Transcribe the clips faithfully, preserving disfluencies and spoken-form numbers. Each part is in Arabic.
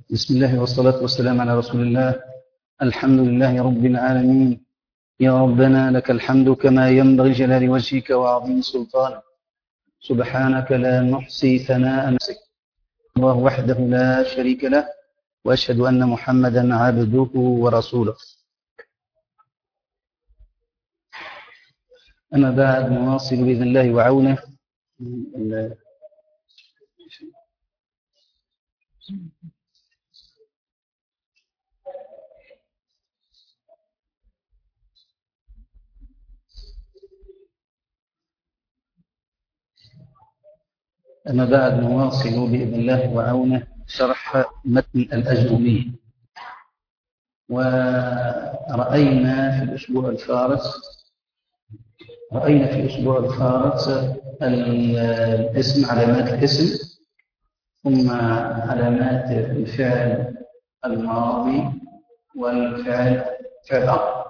بسم الله والصلاة والسلام على رسول الله. الحمد لله رب العالمين. يا ربنا لك الحمد كما ينبغي جلال وجهك وعظيم سلطانك. سبحانك لا نحصي ثناء نفسك. الله وحده لا شريك له، وأشهد أن محمدا عبده ورسوله. أما بعد، نواصل بإذن الله وعونه أما بعد نواصل بإذن الله وعونه شرح متن الأجرومية. ورأينا في الأسبوع الفارط رأينا في الأسبوع الفارط الاسم، علامات الاسم، ثم علامات الفعل الماضي والفعل فعل أمر.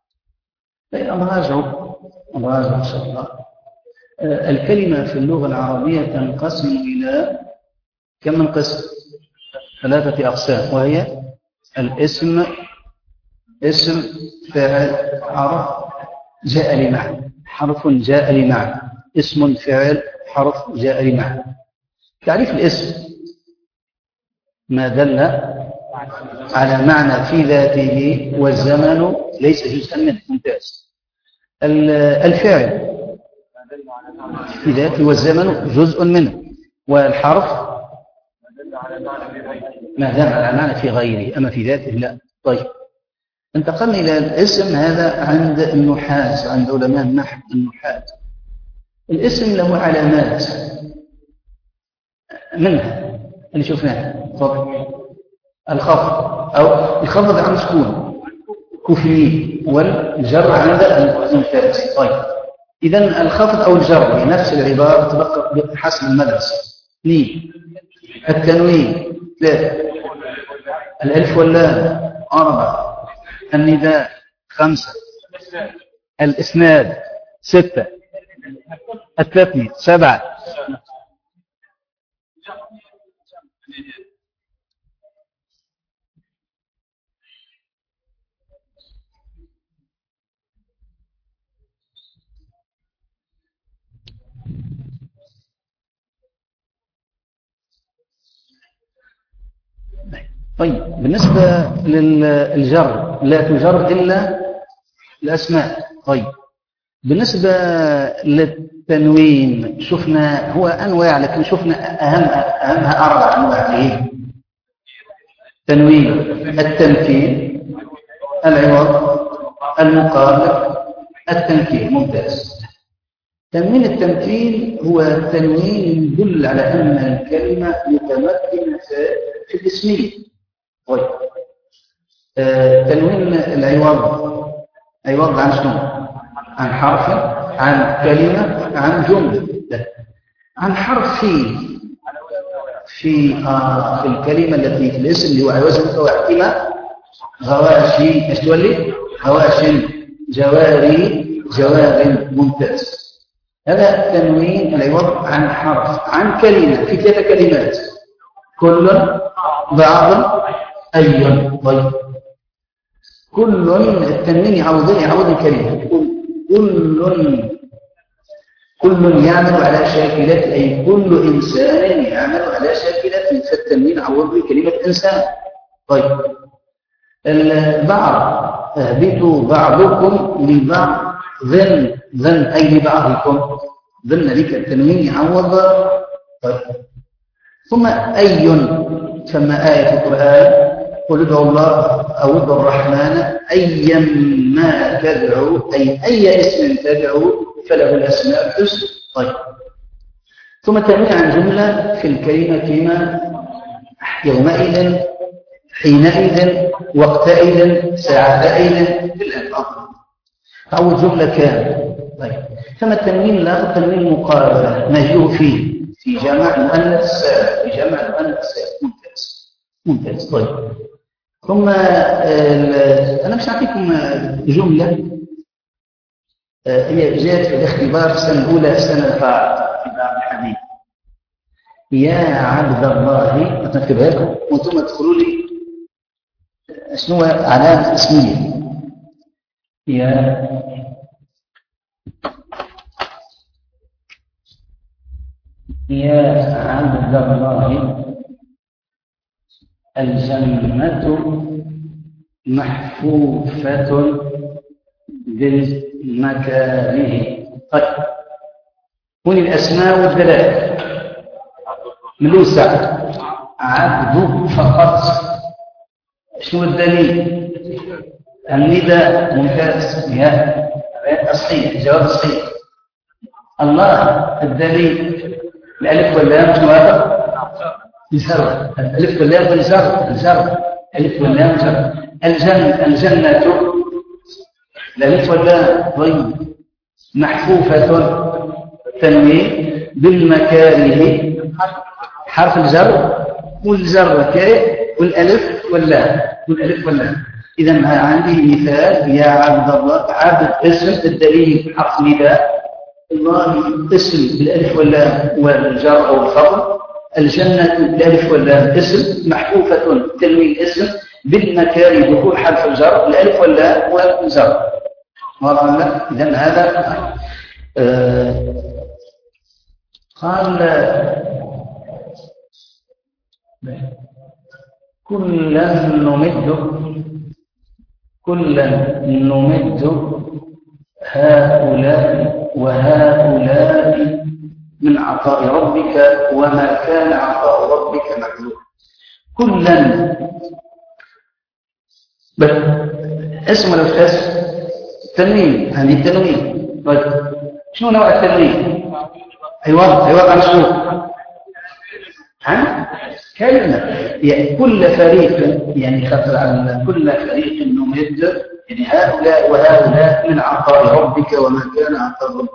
نراجع نراجع إن شاء الله. الكلمة في اللغة العربية تنقسم إلى كم من قسم؟ ثلاثة أقسام، وهي الاسم، اسم، فعل، حرف جاء لمعنى، حرف جاء لمعنى، اسم، فعل، حرف جاء لمعنى. تعريف الاسم: ما دل على معنى في ذاته والزمن ليس جزءا منه. ممتاز. الفعل في ذاته والزمن جزء منه، والحرف ما دل على معنى في غيره، أما في ذاته لا. طيب، انتقلنا إلى الاسم. هذا عند النحاة، عند علماء النحو النحاة. الاسم له علامات، منها اللي شفناها فضل الخفض أو الخفض عن سكون كفري، والجر عند الممتاز. طيب، إذن الخفض أو الجر نفس العبارة تبقى بحسب المدرسة. اثنين، التنوين. ثلاثة، الألف واللام. أربعة، النداء. خمسة، الإسناد. ستة، التثنية. سبعة، طيب، بالنسبة للجر لا تجر إلا الأسماء. طيب، بالنسبة للتنوين شفنا هو أنواع، لكن شفنا أهم أهمها أربع أنواع. تنوين التمكين، العوض، المقابل، التنكير. ممتاز. تنوين التمكين هو تنوين يدل على أن الكلمة متمكنة في الاسمية. طيب، آه، تنوين العوض، عوض عن شنو؟ عن حرف، عن كلمة، عن جملة. لا. عن حرف في في آه في الكلمة التي في الاسم اللي هو عوض متوحدة. غواشي، ايش تولي؟ غواشي، جواري، جوار. ممتاز. هذا تنوين العوض عن حرف، عن كلمة في ثلاث كلمات: كل، بعض، أي. طيب، كل التنوين يعوض يعوض الكلمة. كل كل يعمل على شاكلة، أي كل إنسان يعمل على شاكلة، فالتنوين عوض بكلمة إنسان. طيب، البعض، اهبطوا بعضكم لبعض ظن ظن أي لبعضكم، ظن ذلك التنوين يعوض. طيب، ثم أي، فما آية القرآن: قل ادعوا الله أو ادعوا الرحمن أيما تدعوا، أي أي اسم تدعوا فله الأسماء الحسنى. طيب، ثم التنوين عن جملة في الكلمة كما يومئذ، حينئذ، وقتئذ، ساعتئذ، بالألفاظ تعود جملة كاملة. طيب، ثم التنوين لا التنوين المقاربة، نجده فيه في جمع المؤنث السالم، في جمع المؤنث السالم. ممتاز ممتاز. طيب، ثم أنا مش أعطيكم جملة هي جاءت في الاختبار في السنة الأولى، السنة الفارطة في باب الحديث. يا عبد الله أكتبها لكم وأنتم تدخلوا لي شنو علامة اسمية. يا يا عبد الله الجنة محفوفة بالمكاره. طيب هون الأسماء والدلائل ملوسة عبد فقط. شنو الدليل؟ النداء. ممتاز. يا صحيح، جواب صحيح. الله الدليل الألف واللام. شنو هذا؟ الجر. الألف واللام والجر. الجر الألف واللام جر. الجنة الجنة الألف واللام. طيب محفوفة تنوين بالمكاره حرف الجر والجر كاء والألف واللام والألف واللام. إذا عندي مثال يا عبد الله. عبد اسم الدليل حرف نداء. الله اسم بالألف واللام والجر أو الخبر. الجنة بالألف واللام اسم محفوفة تنوين اسم بالمكاره دخول حرف الجر الألف واللام والجر. واضح ولا؟ إذا هذا آه قال كلا نمد كلا نمد هؤلاء وهؤلاء من عطاء ربك وما كان عطاء ربك محظورا. كلا بس اسم ولا مش اسم؟ تنوين. هذه التنوين. طيب شنو نوع التنوين؟ ايوه ايوه عن شنو؟ عن كلمه. يعني كل فريق، يعني خطر عن كل فريق نمد، يعني هؤلاء وهؤلاء من عطاء ربك وما كان عطاء ربك.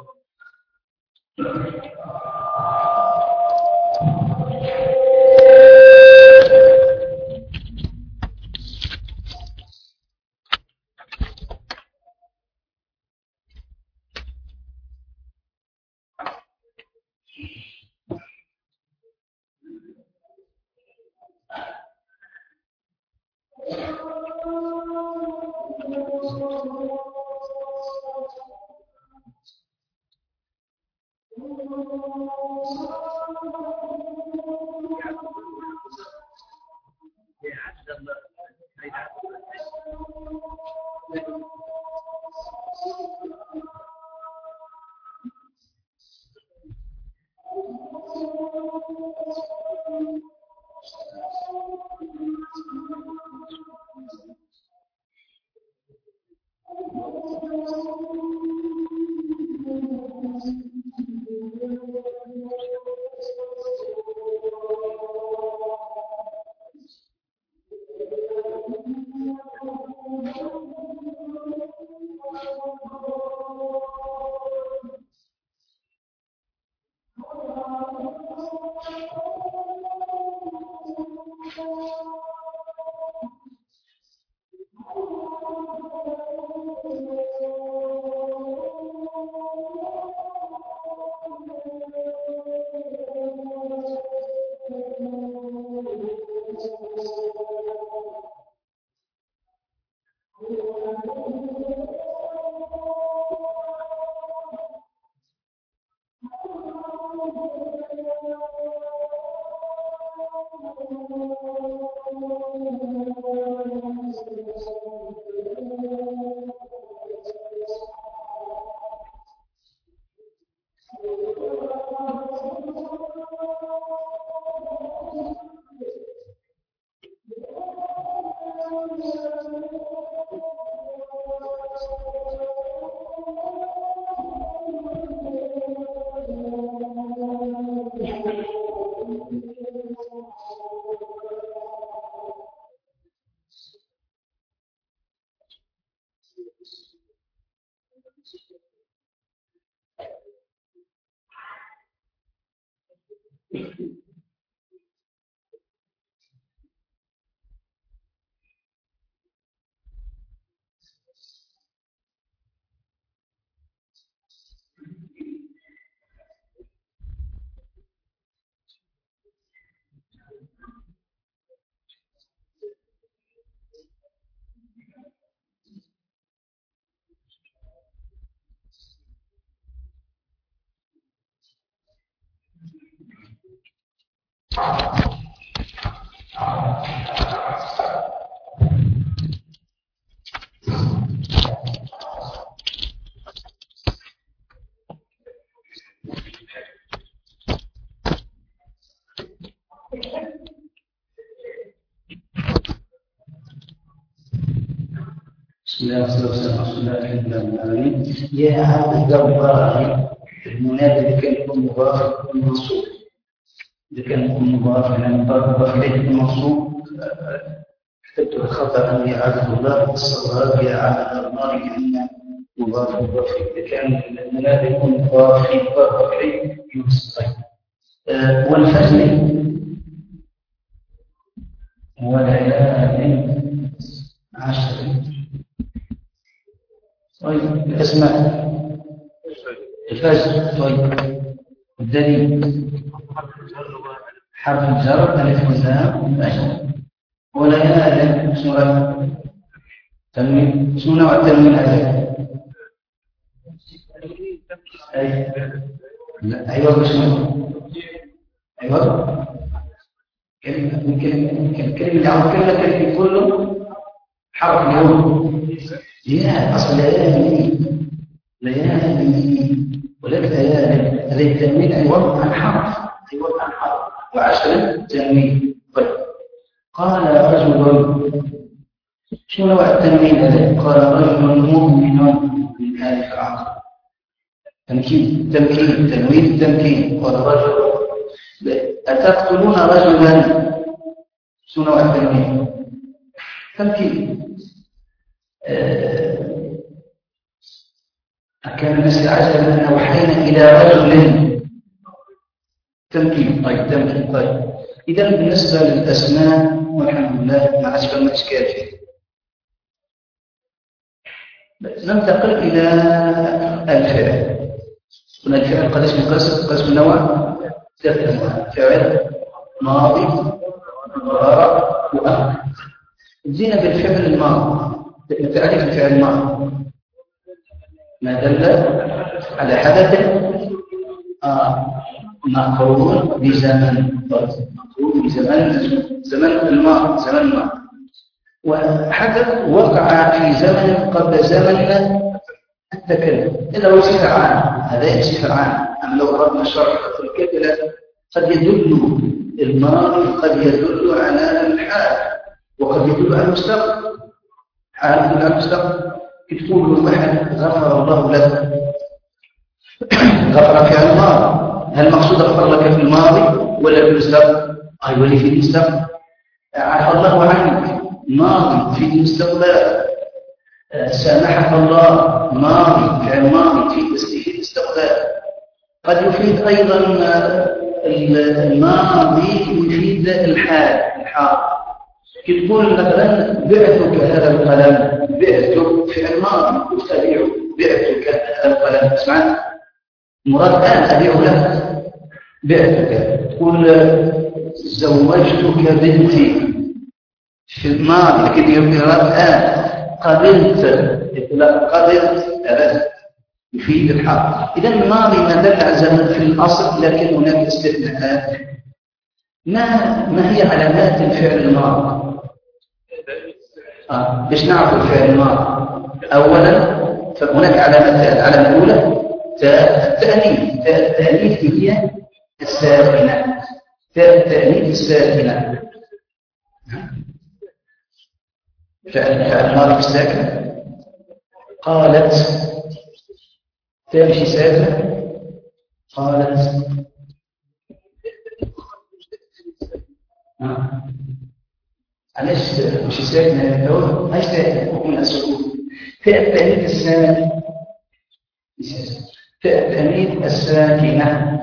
بسم الله والصلاة والسلام على رسول الله. يا عبد الله المنادى اللي كان يكون مضاف يكون منصوب. إذا كان يكون مضاف يعني مضاف إليه يكون منصوب. كتبت الخطأ أن يا عبد الله الصواب يا عبد الله لأن مضاف مضاف. إذا كان المنادى يكون مضاف مضاف إليه ينصب. والفجر وليال عشر. طيب الأسماء الفجر. طيب الدليل حرف الجر ألف واللام أجل. وليال شنو تنوين؟ شنو نوع التنوين هذا؟ أي لا أيوة شنو؟ أيوة كلمة ممكن كلمة اللي عم كلمة كلمة كله حرف اليوم. يا أصل ليالي ليالي ولك ليالي هذا التنوين أيوة عن حرف أيوة عن حرف وعشر تنوين. طيب قال رجل شو نوع التنوين هذا؟ قال رجل مؤمن من آل فرعون. تمكين تمكين تنوين تمكين. قال رجل أتقتلون رجلا. شو نوع التنوين؟ تمكين. أكان الناس عجبا أن أوحينا إلى رجل. تمكين. طيب تمكين. طيب إذا بالنسبة للأسماء والحمد لله ما عادش فما إشكال فيه. ننتقل إلى الفعل. قلنا الفعل قداش منقسم؟ قسم نوع ثلاثة أنواع: فعل ماضي مضارع وأمر. جينا بالفعل الماضي. تعريف الفعل الماضي ما دل على حدث آه. مقرون بزمن مقرون بزمن زمن الماضي زمن الماضي وحدث وقع في زمن قبل زمن التكلم. إذا هو صفة عامة هذا صفة عامة. أما لو أردنا شرح الكلمة قد يدل الماضي قد يدل على الحال وقد يدل على المستقبل. حال يدل على المستقبل. تقول واحد غفر الله لك غفر في الماضي. هل المقصود غفر لك في الماضي ولا في المستقبل؟ أيوة اللي في المستقبل. عفى الله عنك ماضي في المستقبل. سامحك الله ماضي في الماضي في تسليح الاستقبال. قد يفيد أيضا الماضي يفيد الحال الحال. كي تقول مثلا بعتك هذا القلم. بعتك في الماضي وتبيع بعتك هذا القلم. سمعت؟ مراد الآن أبيع لك. بعتك. تقول زوجتك بنتي في الماضي لكن يراد الآن. قبلت قبلت هذا يفيد الحال. إذا الماضي ما دل على زمن في الأصل لكن هناك استثناءات. ما ما هي علامات الفعل الماضي؟ آه. باش نعرف الفعل الماضي؟ أولا فهناك علامات. العلامة الأولى التأنيث. التأنيث هي الساكنة. التأنيث الساكنة. فعل الماضي بالساكنة. قالت تمشي ساكنة. قالت آه. علاش مش ساكنة هو هاي ساكنة من السكون. فئة التأنيث الساكنة. فئة التأنيث الساكنة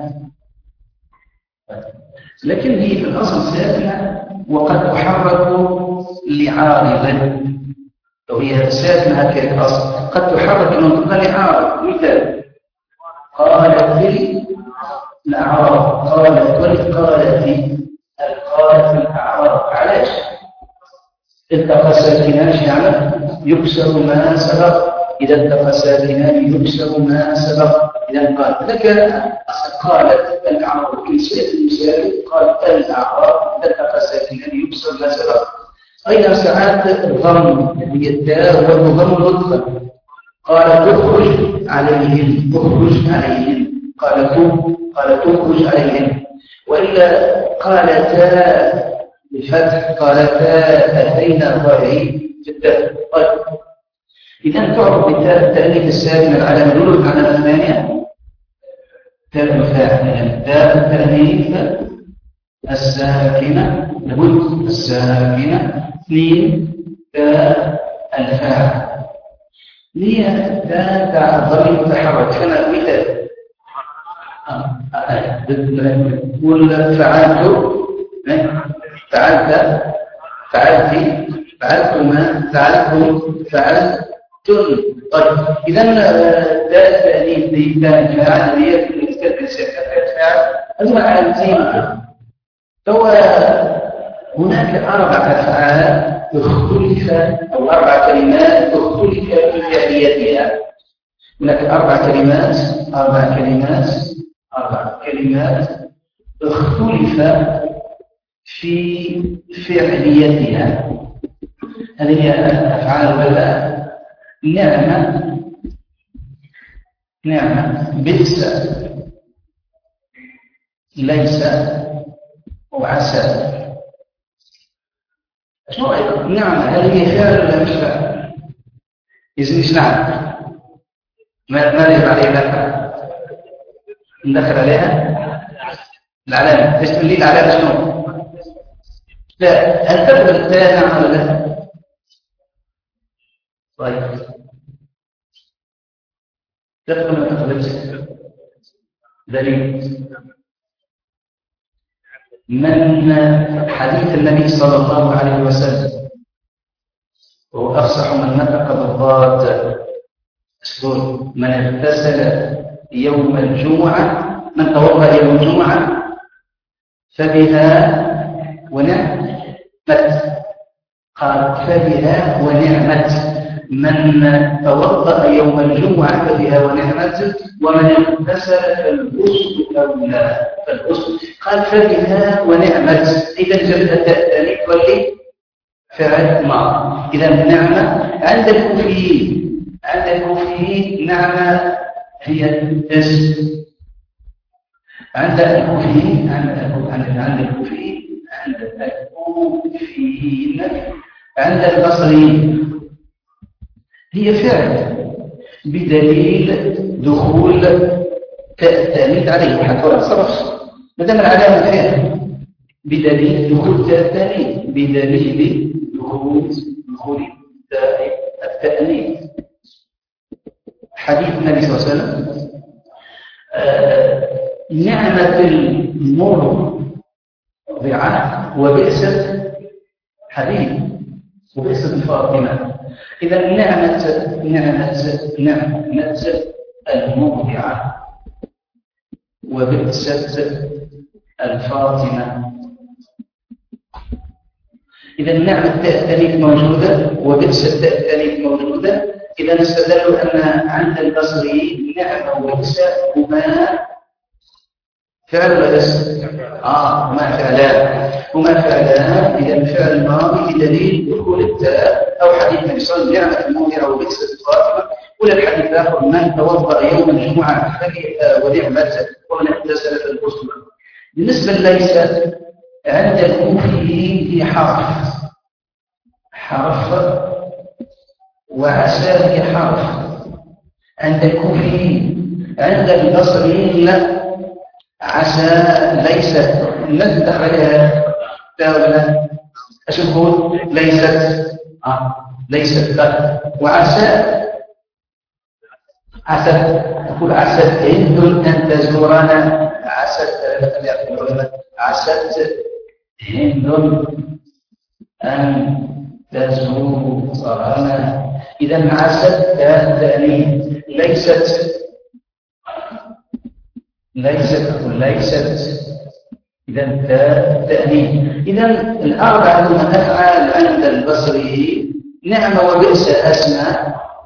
لكن هي في الأصل ساكنة وقد تحرك لعارض. لو هي ساكنة هكذا الأصل قد تحرك المنطقة لعارض. مثال قالت لي الأعراب. قالت ولي قالت القالت الأعراب. علاش؟ التقى الساكنان يعني يكسر ما سبق إذا التقى ساكنان يكسر ما سبق. إذا قال لك قالت الأعراب في سياق المثال قال الأعراب إذا التقى ساكنان يكسر ما سبق. أيضا ساعات الضم هي التاء والضم لطفا. قال تخرج عليهم تخرج عليهم قال قال تخرج عليهم. وإلا قالتا بالفتح قالتا أتينا ظاهرين في التاء. طيب إذا تعرف بالتاء التأنيث الساكنة العلامة الأولى العلامة الثانية تاء الفاعل تاء التأنيث الساكنة لابد الساكنة اثنين تاء الفاعل هي تاء تاء الضمير المتحرك. أنا مثال تقول فعلت فعلت فعلت فعلتما فعلتم فعلتم. طيب إذا تاء التأنيث دي تاء الفاعل هي في تاء الفاعل المعالجين. فهو هناك أربع أفعال اختلف أو أربع كلمات اختلف في فعليتها. هناك أربع كلمات أربع كلمات أربع كلمات اختلف في فعليتها. هذه هي أفعال البلاء. نعمة نعمة بئس ليس وعسى. شنو أيضا نعمة هل هي فعل ولا مش فعل؟ إذن إيش نعم؟ ما يجب عليها ندخل عليها العلامة. ايش تقول لي العلامة شنو؟ لا هل تقبل التاء نعم ولا لا؟ طيب تقبل ما تقبلش دليل من حديث النبي صلى الله عليه وسلم وهو أفصح من نطق بالضاد. من اغتسل يوم الجمعة من توضأ يوم الجمعة فبها ونعمت. قال فبها ونعمت. من توضأ يوم الجمعة فبها ونعمت. ومن اغتسل فالغسل أولى فالغسل. قال فبها ونعمت. إذا جبت التأنيث واللي فعل معه. إذا النعمة عند الكوفيين عند الكوفيين نعمة هي الاسم. عند الكوفيين عند الكوفيين عند الكوفيين عند البصريين هي فعل بدليل دخول التأنيث عليه حتى ولا صرف ما دام العلامة فعل بدليل دخول التأنيث بدليل دخول دخول التأنيث. حديث النبي صلى الله عليه وسلم آه نعمة المرضعة وبئست حديث وبئست الفاطمة. إذا نعمة نعمة نعمة المرضعة وبئست الفاطمة. إذا نعمة التأنيث موجودة وبئست التأنيث موجودة. إذا استدلوا أن عند البصريين نعمة وبئس هما فعل ولا اسم؟ آه هما فعلان هما فعلان. إذا الفعل الماضي بدليل دخول التاء. أو حديث النبي صلى الله عليه وسلم نعمة المرضعة وبئست الفاطمة. ولا الحديث الآخر من توضأ يوم الجمعة فبها ونعمت ومن اغتسل فالغسل. بالنسبة ليس عند الكوفيين في حرف حرف وعسى هي حرف عند الكوفيين. عند البصريين لا عسى ليست لن دخلها تاولا ايش نقول ليست آه. ليست لا وعسى عسى نقول عسى هند ان تزورنا. عسى العلماء عسى هند ان تزورنا. إذا عسى تأنيث ليست ليست أقول ليست. إذا تأنيث. إذا الأربعة من أفعال عند البصري نعمة وبئس أسماء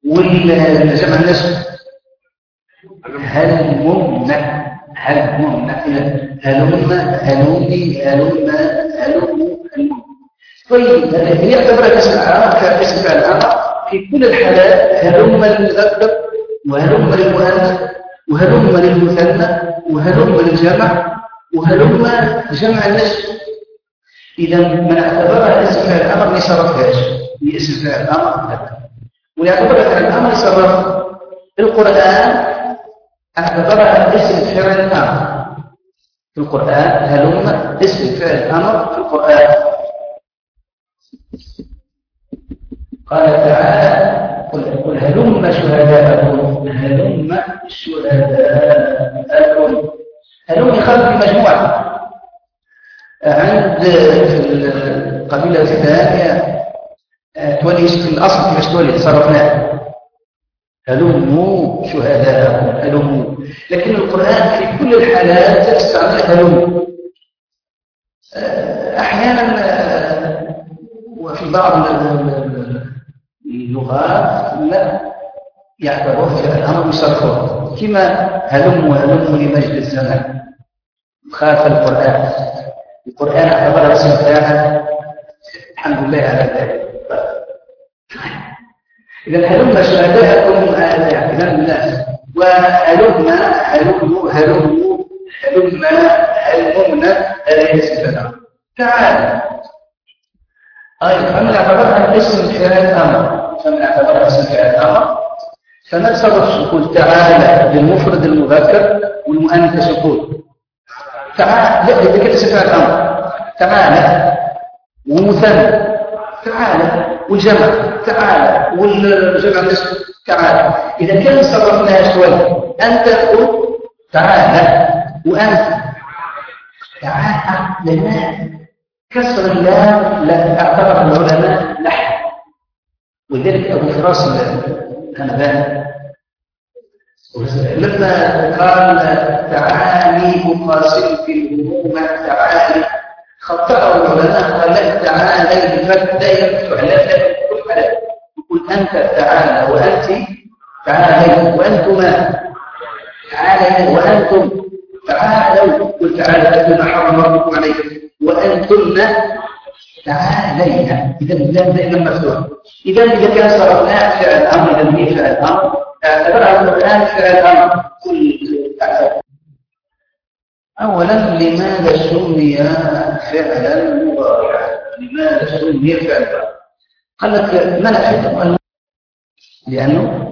والجمع النسب هلمنا هلمنا هلمنا هلومي هلمنا هلموا هلموا. طيب هي يعتبر اسم العرب كاسم فعل الامر في كل الحالات، هلم للمذكر وهلم للمؤنث وهلم للمثنى وهلم للجمع وهلم جمع النسب. اذا من اعتبرها اسم فعل الامر ما يصرفهاش باسم فعل الامر، ويعتبرها فعل الامر يصرف. القران اعتبرها اسم فعل الامر في القران، هلم اسم فعل الامر في القران. قال تعالى قل هلم شهداءكم هلم شهداءكم. هلم يخرج في مجموعة عند القبيلة الثانية تولي في الأصل كيفاش تولي صرفناه هلموا شهداءكم هلموا، لكن القرآن في كل الحالات تستعمل هلم. أحيانا وفي بعض اللغات لا يعتبر في الأمر يصرفون، كما هلم وهلم لمجد الزمان خاف القرآن. القرآن اعتبرها اسم فاعل، الحمد لله على ذلك. إذا هلم شهداءكم إذا الناس وهلمنا هلموا هلموا هلمنا هلمنا هذه اسم فاعل. تعالى أيضا فمن اعتبرها اسم فعل الأمر فمن اعتبرها اسم فعل الأمر فنتصرف نقول تعالى للمفرد المذكر والمؤنث يقول تعالى. لا إذا كانت اسم فعل الأمر تعالى ومثنى تعالى والجمع تعالى والجمع النسب تعالى. إذا كان صرفناها شوي أنت تقول تعالى وأنت تعالى لنا كسر اللام لا اعتبر العلماء لحن، ولذلك ابو فراس الهمداني لما قال تعالي اقاسم في الهموم تعالي خطأه العلماء قال لا تعالي بالفتح لا يفتح لا تفتح يقول انت تعالى وانت تعالي وانتما تعالي وانتم تعالوا قل تعالى كما حرم ربكم عليكم وأنتن تعالينا. إذا اللام دائما مفتوح. إذا إذا كان صرفناه فعل الأمر إذا به فعل الأمر اعتبرها القرآن فعل الأمر كل تعالى. أولا لماذا سمي فعلا مضارعا؟ لماذا سمي فعلا؟ قال لك منع لأنه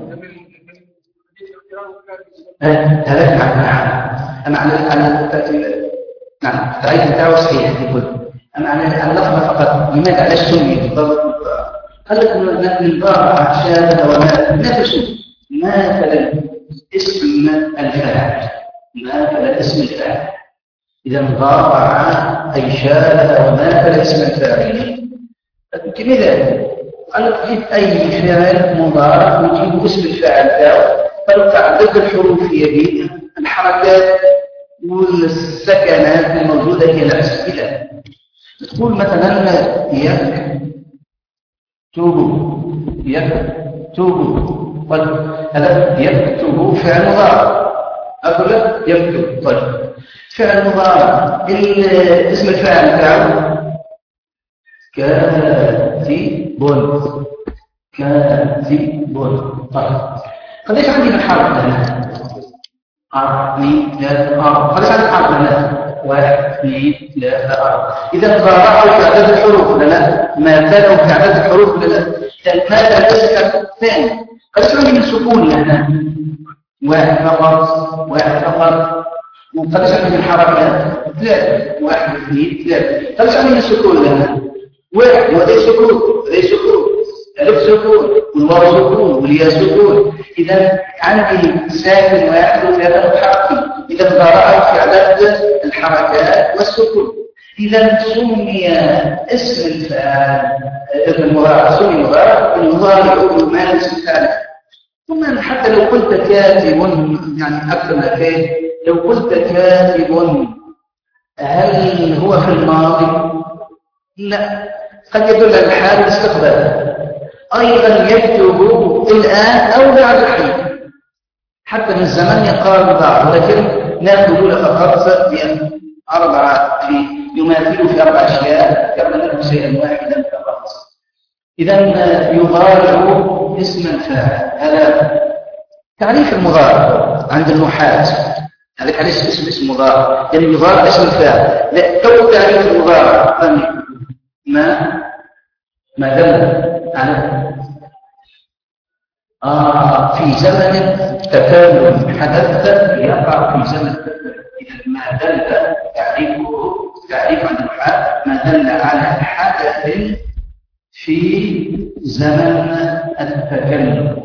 هذا نعم أنا على نعم تعريف بتاعه صحيح يقول أنا عن اللفظة فقط. لماذا علاش سمي بالضبط؟ قال لك المضارعة شابه وما نفس مثلا اسم الفاعل مثلا اسم الفاعل. إذا مضارعة أي شابه وماثل اسم الفاعل كمثال قال لك جيب أي فعل مضارع وتجيب اسم الفاعل بتاعه فلتعدد الحروف هي الحركات والسكنات الموجودة هي الأسئلة. تقول مثلا يكتب يكتب هذا يكتب فعل مضارع أقول لك يكتب. طيب فعل مضارع اسم الفاعل بتاعه كاتب كاتب. طيب قديش عندي من حرف هنا؟ أربعة اثنين ثلاثة أربعة. قديش عندي حرف هنا؟ واحد اثنين ثلاثة أربعة. إذا ضربوا في عدد الحروف ولا لا؟ مثلوا في عدد الحروف ولا لا؟ المثل ليس ثاني. قديش عندي من سكون هنا؟ واحد فقط واحد فقط. وقديش عندي من حركات؟ ثلاثة. واحد اثنين ثلاثة. قديش عندي من سكون هنا؟ واحد. وهذا سكون هذا سكون الف سكون والواو سكون والياء سكون. إذا عندي ساكن واحد وثلاثة متحركين. إذا ضربت في عدد الحركات والسكون. إذا سمي اسم الفاعل المضارع سمي مضارع المضارع ما اسم الفاعل. ثم حتى لو قلت كاتب يعني أكثر من كاتب لو قلت كاتب هل هو في الماضي؟ لا قد يدل على الحال الاستقبال. أيضا يكتب الآن أو بعد حين، حتى من الزمن يقارب بعض، لكن نأخذ له فقط بأن أربعة في يماثل في أربع أشياء كما له شيئا واحدا فقط. إذا يضارع اسم الفاعل. هذا تعريف المضارع عند النحاة. هذا تعريف اسم اسم مضارع، يعني يضارع اسم الفاعل. لا تو تعريف المضارع ما ما دل على آه في زمن تكامل حدث يقع في زمن إذا ما دل تعريفه تعريف عند النحاة ما دل على حدث في زمن التكلم.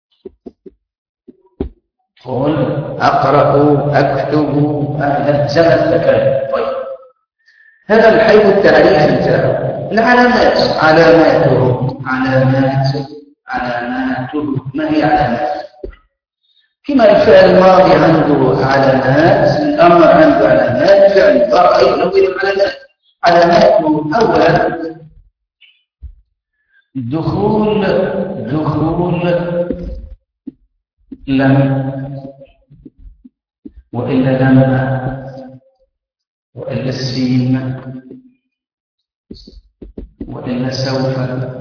قل أقرأ أكتب هذا زمن التكلم. طيب هذا الحيث التعريف انتهى. العلامات علاماته علامات علاماته ما هي علامات؟ كما الفعل الماضي عنده علامات، الأمر عنده علامات، فعل المضارع أيضا له علامات. علاماته أولا دخول دخول لم وإلا لما وإلا السين وإلا سوف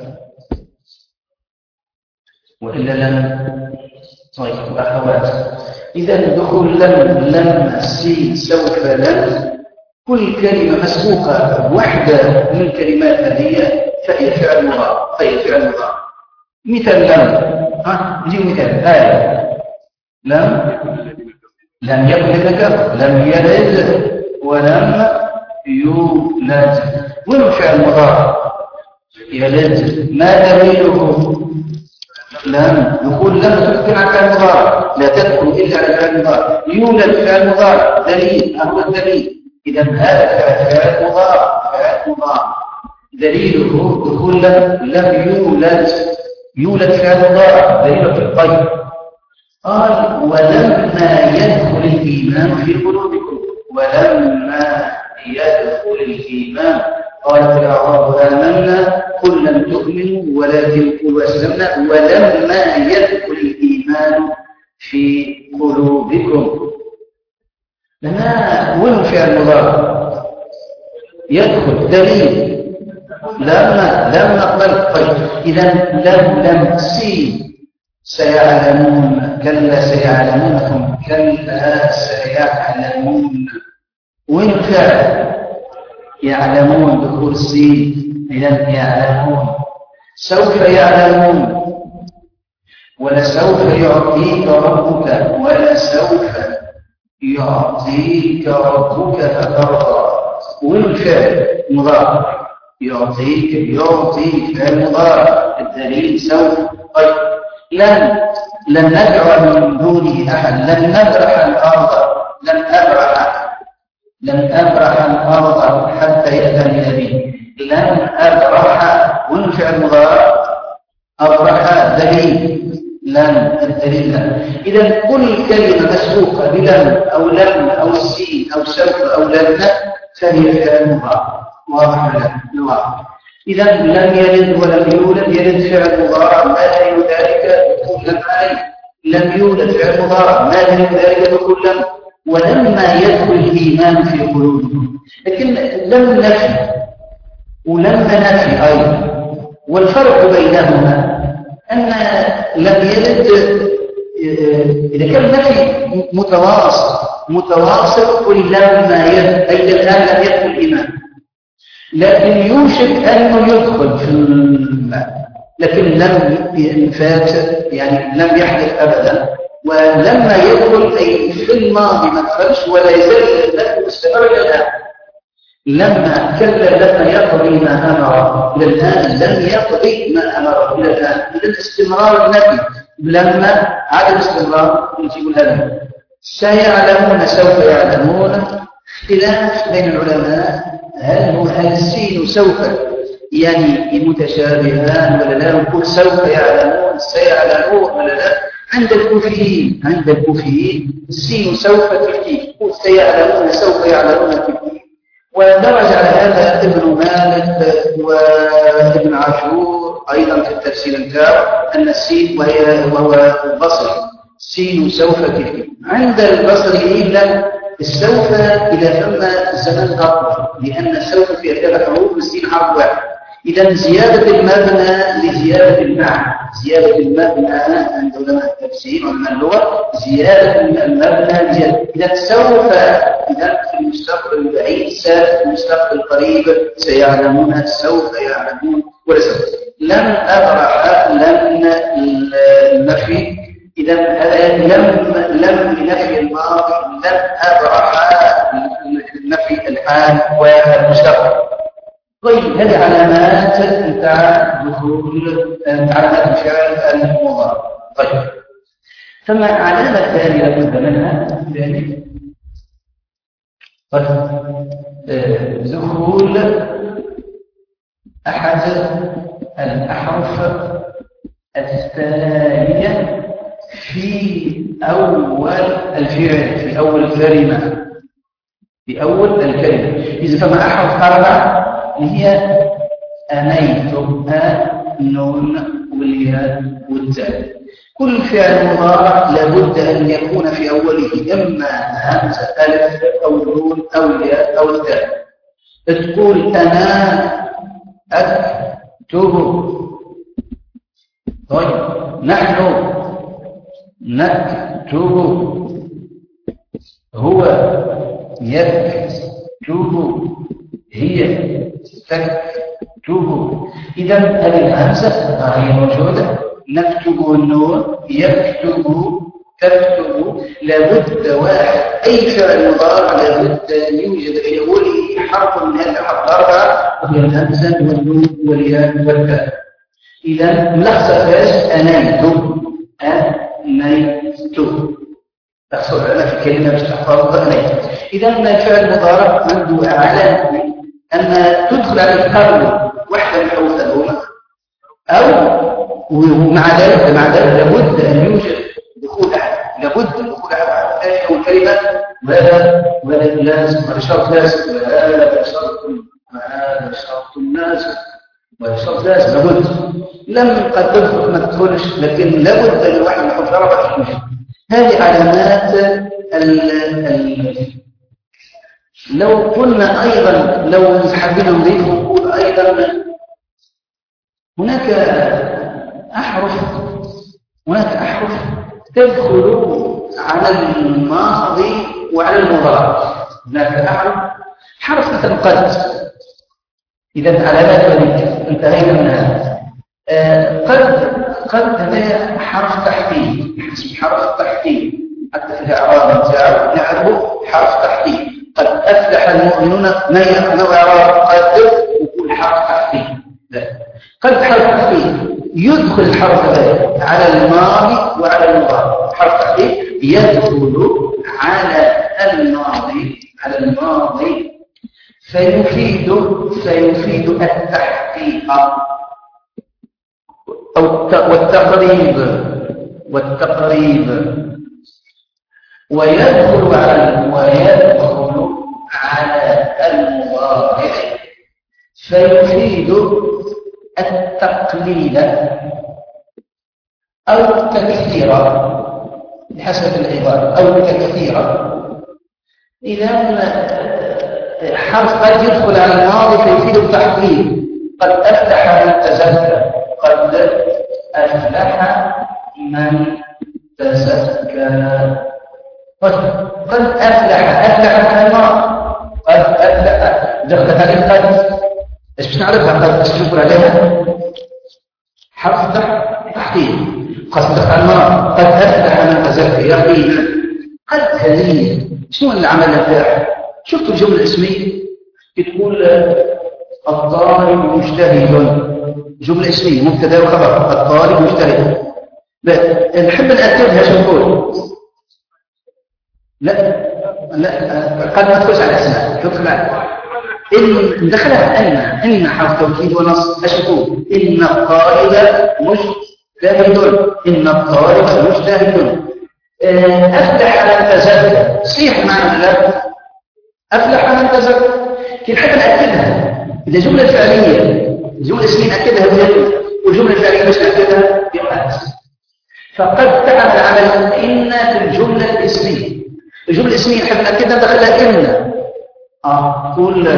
وإلا لم. طيب وأخوات، إذا دخول لم لم السين سوف لم كل كلمة مسبوقة واحدة من كلمات هذه فهي فعل مضارع فهي فعل مضارع. مثال لم، ها نجيب مثال آية لم لم يكن يتكبر، لم يلد ولم يولد. وين فعل مضارع؟ يلد. ما دليله؟ لم. يقول لم تذكر عن فعل مضارع، لا تذكر إلا عن فعل مضارع. يولد فعل مضارع، دليل هو الدليل. إذا هذا فعل مضارع فعل مضارع دليله دخول لم لم يولد. يولد فعل مضارع دليله في الطيب. قال ولما يدخل الإيمان في قلوبكم، ولما يدخل الإيمان قالت الأعراب آمنا قل لم تؤمنوا ولكن قولوا أسلمنا ولما يدخل الإيمان في قلوبكم. لما وين فعل مضارع؟ يدخل دليل لما لما قبل. طيب إذا لم لم سين سيعلمون كلا سيعلمون ثم كلا سيعلمون. وين فعل؟ يعلمون دخول السين. إذا يعلمون سوف يعلمون ولسوف يعطيك ربك ولسوف يعطيك ربك فترضى. وين الفعل؟ مضارع. يعطيك يعطي فعل مضارع الدليل سوف. طيب لن لن ندعو من دونه أحد، لن نبرح الأرض لن أبرح لن أبرح الأرض حتى يأذن بي. لن أبرح وين فعل مضارع؟ أبرح دليل لن الدليل لن. إذا كل كلمة مسبوقة بلن أو لم أو السين أو سوف أو لن فهي فعل مضارع. واضح ولا واضح؟ إذا لم يلد ولم يولد يلد فعل مضارع ما دليل ذلك دخول لم عليه. لم يولد فعل مضارع ما دليل ذلك دخول لم. ولما يدخل الإيمان في قلوبكم، لكن لم نفي ولما نفي أيضا. والفرق بينهما أن لم يلد إذا كان نفي متواصل متواصل قل لما يلد أي الآن لم يدخل الإيمان، لكن يوشك أنه يدخل في الماء، لكن لم فات يعني لم يحدث أبدا. ولما يدخل أي في الماضي ما دخلش ولا يزال لم مستمر إلى الآن. لما كلا لما يقضي ما أمر إلى الآن لم يقضي ما أمر إلى الآن. إذا استمرار النبي لما عدم استمرار يجيب لنا. سيعلمون سوف يعلمون. اختلاف بين العلماء هل هو هل السين سوف يعني متشابهان ولا لا؟ نقول سوف يعلمون سيعلمون ولا لا؟ عند الكوفيين عند الكوفيين السين سوف تكتيك سيعلمون سوف يعلمون تكتيك. ودرج على هذا ابن مالك وابن عاشور أيضا في التفسير نتاعو أن السين وهي وهو البصري سين سوف كيف عند البصريين لا السوف إذا ثم زمن أطول لأن السوف فيها ثلاث حروف والسين حرف واحد. إذا زيادة المبنى لزيادة المعنى زيادة المبنى عند علماء التفسير وعلماء اللغة زيادة المبنى لزيادة. إذا سوف إذا في المستقبل البعيد في المستقبل القريب سيعلمون سوف يعلمون ولا سوف. لم أبرح لم النفي إذا لم لم لنفي الماضي لم أبرح نفي الحال والمستقبل. طيب هذه علامات نتاع دخول علامات الفعل المضارع. طيب ثم علامة ثانية لابد منها ثاني طيب دخول أحد الأحرف الثانية في أول الفعل في أول الكلمة في أول الكلمة. إذا فما أحرف أربعة هي أنيت أ نون والياء والتاء. كل فعل مضارع لابد أن يكون في أوله إما همزة ألف أو نون أو الياء أو التاء. تقول أنا أكتب. طيب نحن نكتب هو يكتب هي تكتب. إذا هذه الهمزة هي موجودة. نكتب النون يكتب تكتب. لابد واحد أي فعل مضارع لابد أن يوجد في أوله حرف من هذه الحرف الأربعة وهي الهمزة والنون والياء والتاء. إذا ملخصة فاش أنيت أنيت تحصل على في كلمة باش تحفظ أنيت. إذا الفعل المضارع عنده علامة أن تدخل على الأول واحدة من حروف الأولى أو ومع ذلك مع ذلك لابد أن يوجد دخول أحد لابد من دخول أحد على الثاني أو الكلمة وهذا وهذا لازم وهذا شرط لازم وهذا شرط وهذا شرط لازم وهذا شرط لازم لابد. لم قد تدخل ما تدخلش لكن لابد أن الواحد من حروف الأربعة يوجد. هذه علامات ال ال لو قلنا أيضا لو حبينا نضيف ونقول أيضا هناك أحرف هناك أحرف تدخل على الماضي وعلى المضارع. هناك أحرف حرف مثل قد. إذا علامات ذلك انتهينا من هذا. قد قد هذا حرف تحديد اسم حرف تحديد حتى في الإعراب نتاعو نعرفه حرف تحديد. قد أفلح المؤمنون ما يقنوا إعراب قد يكون حرف تحديد. قد حرف تحديد يدخل الحرف هذا على الماضي وعلى المضارع. حرف تحديد يدخل على الماضي على الماضي فيفيد فيفيد التحقيق أو والتقريب والتقريب ويدخل على ويدخل على المضارع فيفيد التقليل أو التكثير بحسب العبارة أو التكثير. إذا حرف قد يدخل على الماضي فيفيد التحقيق. قد أفلح من تزكى قد أفلح من تزكى. قد أفلح أفلح من الماضي قد أفلح دخل هذه قد ايش باش نعرفها؟ قد ايش نقول عليها؟ حرف تحقيق. قد دخل الماضي قد أفلح من تزكى يقينا. قد هذه شنو العمل نتاعها؟ شفتوا الجملة الاسمية تقول الطالب مجتهد. جملة اسمية مبتدا وخبر الطالب مجتهد. نحب نأكدها شو نقول؟ لا لا قد ما تدخلش على الاسماء. شوف معي إن دخلها أن إن حرف توكيد ونص ايش تقول؟ إن الطالب مجتهد. إن الطالب مجتهد. أفلح من تزكى صيح معنى لا أفلح من تزكى. كي نحب نأكدها إذا جملة فعلية جملة اسمية نأكدها بيد والجملة الفعلية باش نكتبها بقد. فقد تعمل عمل إن في الجملة الاسمية. الجملة الاسمية نحب نكتبها داخلها إن. آه قول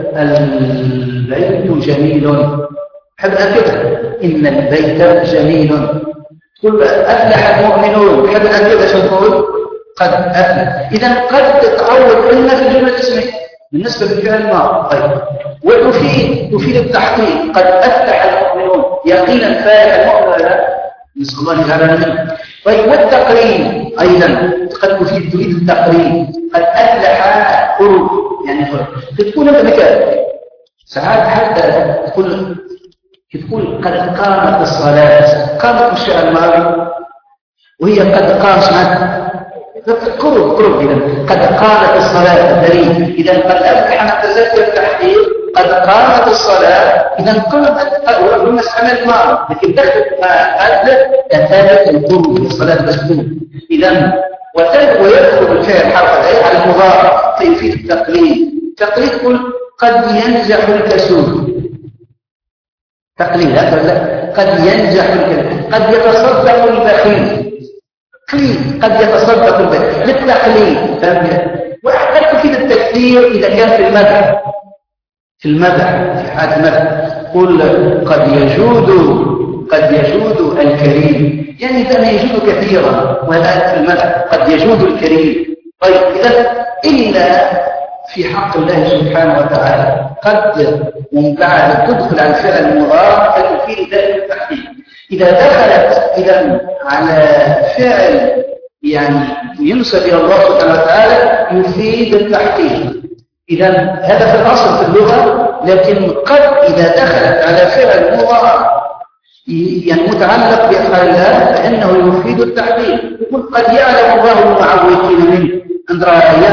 البيت جميل، نحب نكتبها إن البيت جميل. قل أفلح المؤمنون، نحب نكتبها شو نقول؟ قد أفلح. إذا قد تتعود إن في الجملة الاسمية بالنسبة للفعل الماضي. طيب وتفيد تفيد التحقيق، قد أفلح المؤمنون، يقينا فالح المؤمن لا نسأل الله يجعلنا منه. طيب والتقريب أيضا قد تفيد تفيد التقريب، قد أفلح قرب يعني قرب. تقول أنت مثال ساعات حتى تقول تقول قد قامت الصلاة، قامت الشيء الماضي وهي قد قامت معك قرب قرب. إذا قد قامت الصلاة دليل. إذا قد أفلح نتذكر التحقيق قد قامت الصلاة. إذا قامت ربما استعمل الماضي لكن دخلت قد تثابت القرب للصلاة مسلوب. إذا ويدخل الفعل حرف العين على المضارع فيفيد التقليد. تقليد قل قد ينجح الكسول، تقليد هذا قد ينجح الكسول. قد يتصدق البخيل، قد يتصدق البخيل للتقليد. وقد تفيد التكثير إذا كان في المدح، في المدح في حال المدح قل قد يجود قد يجود الكريم، يعني كان يجود كثيرا وهذا في المدح قد يجود الكريم. طيب إذا إلا في حق الله سبحانه وتعالى قد من بعد تدخل على الفعل المضارع فتفيد ذلك التحقيق. إذا دخلت إذا على فعل يعني ينسب إلى الله سبحانه وتعالى يفيد التحقيق. إذا هذا في الأصل في اللغة، لكن قد إذا دخلت على فعل مضارع يعني متعلق بأفعال الله فإنه يفيد التحقيق. يقول قد يعلم الله المعوقين منه أن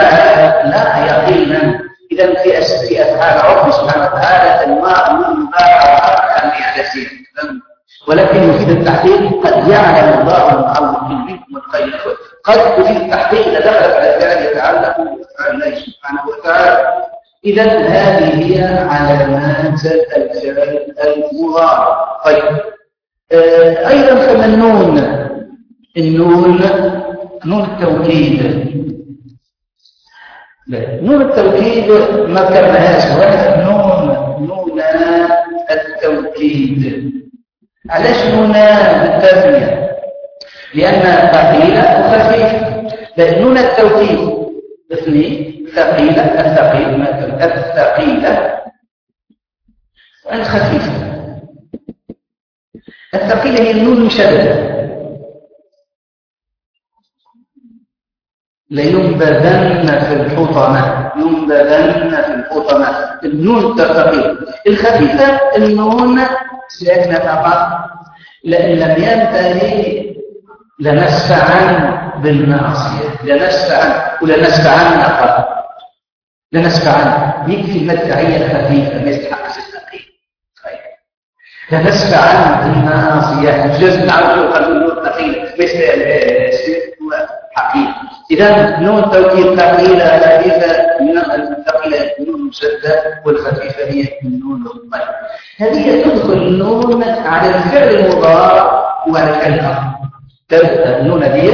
لا يقينا. إذا في في أفعال رب سبحانه وتعالى الماء والمضارع يعني يسير، ولكن يفيد التحقيق قد يعلم الله المعوقين منكم الخير. قد تفيد التحقيق إذا دخلت على فعل يتعلق بأفعال الله سبحانه وتعالى. إذا هذه هي علامات الفعل المضارع. طيب آه أيضا كما النون، النون نون التوكيد. نون التوكيد ما كرناهاش ولا نون نون التوكيد. علاش نون بالتثنية؟ لأن ثقيلة وخفيفة. نون التوكيد اثنين ثقيلة الثقيل مثلا الثقيلة الخفيفة. الثقيلة هي النون المشددة. لينبذن في الحطمة، ينبذن في الحطمة النون الثقيلة. الخفيفة النون ساكنة فقط. لأن لم ينتهي لنسفعن بالناصية، لنسفعن ولنسفعن أقل لنسفعن يكفي المدفعية الخفيفة ما يستحقش الثقيل. لنسفعن بالناصية جزء نعرفه وخلوا النون ثقيلة ما يستحقش حقيقة. إذا نون توكيد ثقيلة خفيفة، من الثقيلة النون مشددة والخفيفة هي النون الضمير. هذه تدخل النون على الفعل المضارع وعلى الفعل الآخر. تبدأ النون دي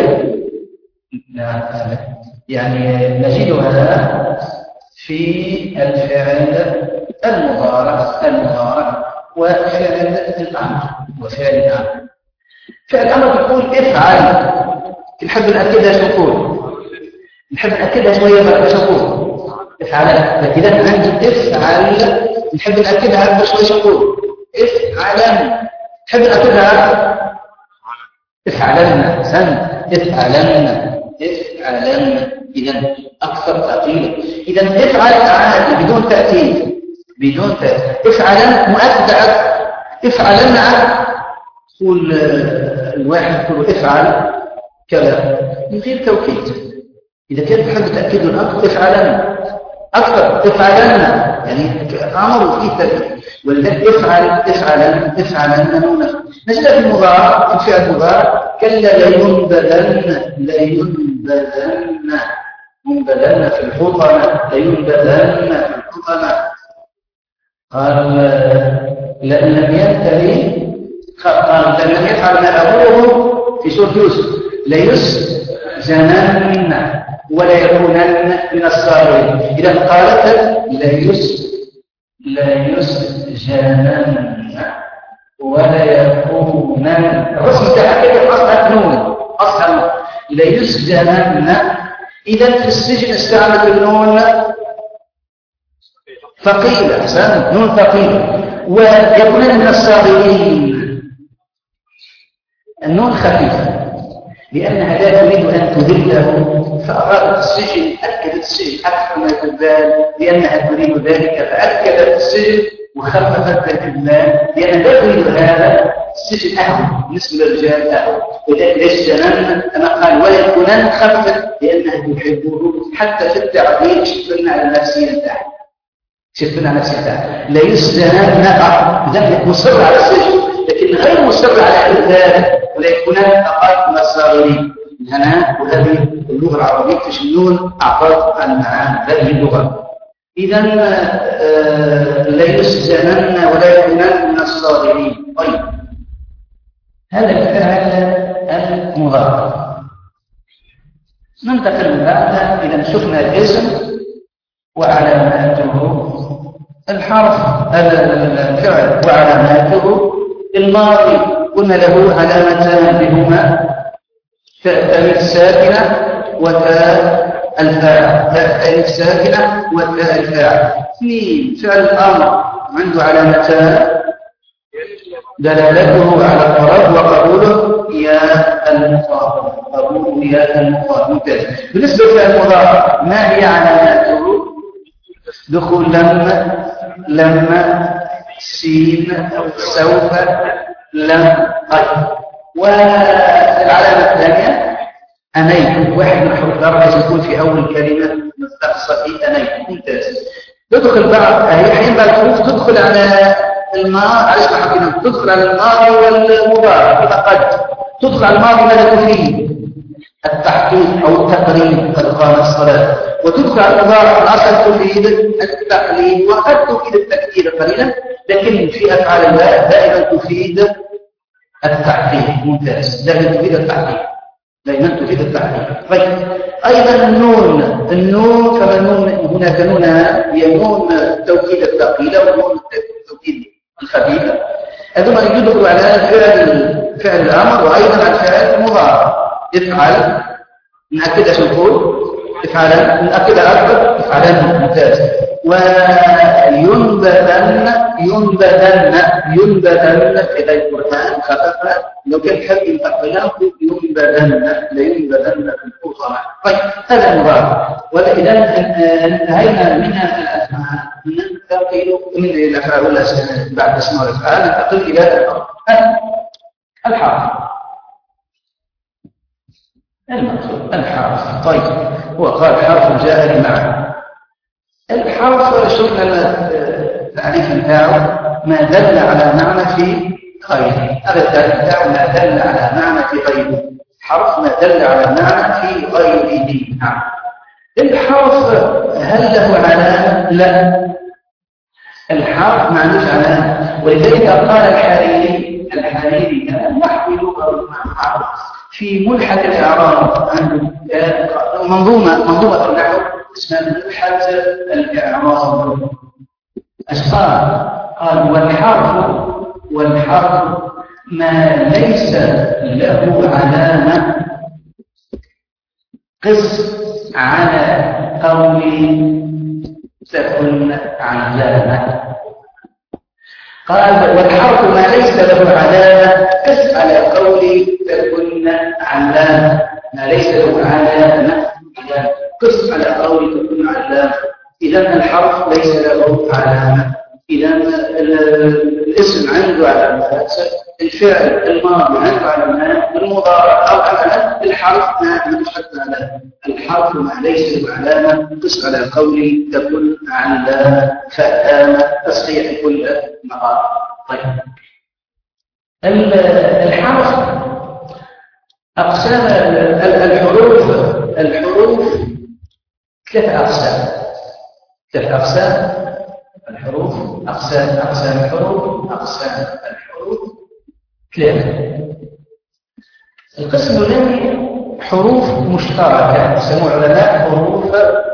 يعني نجدها في الفعل المضارع المضارع وفعل الأمر وفعل الأمر. فعل الأمر تقول افعل، نحب نأكدها شو نقول؟ نحب نأكدها شوية ما شو نقول؟ افعل. لكن إذا عندي افعل نحب نأكدها بشوية شو نقول؟ افعلا. نحب نأكدها افعلن سن افعلن افعلن. إذا أكثر ثقيلة. إذا افعل عادي بدون تأكيد بدون تأكيد. افعلن مؤكد. افعلن قول الواحد يقول افعل كذا من غير توكيد. إذا كنت تحب تأكيد الأكثر افعلن أكثر افعلن يعني أمر فيه تأكيد. ولذلك افعل افعلن افعلن نون. نجد في المضارع في فعل المضارع كلا لينبذن لينبذن منبذن في الحطمة لينبذن في الحطمة. قال لأن لم ينتهي قال لم يفعل ما أبوه في سورة يوسف ليسجنن ولا يكونن من الصاغرين. إذا قالت ليس ليسجنن ولا يكونن، الرسم تاعها كيف أصلها نون، أصلها ليسجنن. إذا في السجن استعملت النون ثقيلة، أحسن، نون ثقيلة. ويكونن من الصاغرين، النون خفيفة لأنها لا تريد أن تذله، فأرادت السجن، أكدت السجن أكثر ما تبال لأنها تريد ذلك، فأكدت السجن وخففت الإذلال لأنها لا تريد هذا. السجن أهون بالنسبة للرجال أهون، ولذلك يسجنن كما قال ويكونن خففت لأنها تحبه. حتى في التعبير شفنا على النفسية تاعها، شفنا على النفسية تاعها لا يسجنن نقع، لذلك مصر على السجن لكن غير مصر على الإذلال، ولا يكونن أقل من الصاغرين. هنا وهذه اللغة العربية في النون أعطت المعاني هذه اللغة. إذا لا يسجنن ولا يكونن من الصاغرين. طيب هذا الفعل المضارع. ننتقل بعد إذا شفنا الاسم وعلاماته، الحرف الفعل وعلاماته. الماضي قلنا له علامتان بهما تاء الساكنة وتاء الفاعل، تاء الساكنة وتاء الفاعل. اثنين فعل الأمر عنده علامتان دلالته على الطرف وقبوله يا المخاطب، قبول يا المخاطب. ممتاز. بالنسبة للمضارع ما هي علاماته؟ دخول لم، لما، سين، سوف، لم، قد. والعلامة الثانية أنيت، واحد من حروف الجر لازم يكون في أول كلمة مستقصى في أنيت. ممتاز. تدخل بعض أحيانا الحروف تدخل على الماضي، علاش ما حكينا تدخل على الماضي والمضارع كما قد. تدخل على الماضي ماذا تفيد؟ التحقيق أو التقريب قد قام الصلاة. وتدخل على المضارع الأصل تفيد التقليد وقد تفيد التكثير قليلا، لكن في أفعال الله دائما تفيد التحقيق. ممتاز. دائما تفيد التحقيق، دائما تفيد التحقيق. طيب أيضا النون، النون كما النون هناك نون هي نون التوكيد الثقيلة ونون التوكيد الخفيفة. هذوما يدخلوا على فعل فعل الأمر وأيضا على فعل المضارع. افعل، نأكد ايش نقول؟ افعلا، نأكد أكثر افعلا. ممتاز. وينبذن، ينبذن، ينبذن في غير القرآن خففا، لو كان حد ينتقلها ينبذن، لا ينبذن في القرآن. طيب هذا المضارع. وإذا انتهينا منها الأسماء، ننتقل من الأفعال والأسماء بعد اسماء الأفعال ننتقل إلى الحرف. المقصود الحرف. طيب هو قال حرف جاء لمعنى. الحرف شفنا التعريف بتاعه ما دل على معنى في غيره. هذا التعريف بتاعه ما دل على معنى في غيره. حرف ما دل على معنى في غيره. نعم. الحرف هل له علامة؟ لا. الحرف ما عندوش علامة، ولذلك قال الحريري، الحريري كان يحوي لغة في ملحة الإعراب عنده منظومة منظومة النحو اسمها ملحة الإعراب. أشقال قال والحرف والحرف ما ليس له علامة قس على قول تكن علامة. قال والحرف ما ليس له علامة قس على قول تكن علامة. ما ليس له علامة قس على قول تكن علامة. إذا الحرف ليس له علامة. إذا الاسم عنده علامات، الفعل الماضي عنده علامات، المضارع أو علامات، الحرف ما عنده حتى علامة. الحرف ما ليس له علامة قس على قول تكن علامة فآمة تصحيح كل مقام. طيب الحرف أقسام الحروف، الحروف ثلاث أقسام، ثلاث أقسام الحروف، أقسام أقسام الحروف، أقسام الحروف ثلاثة. القسم الأولاني حروف مشتركة يسموها العلماء حروف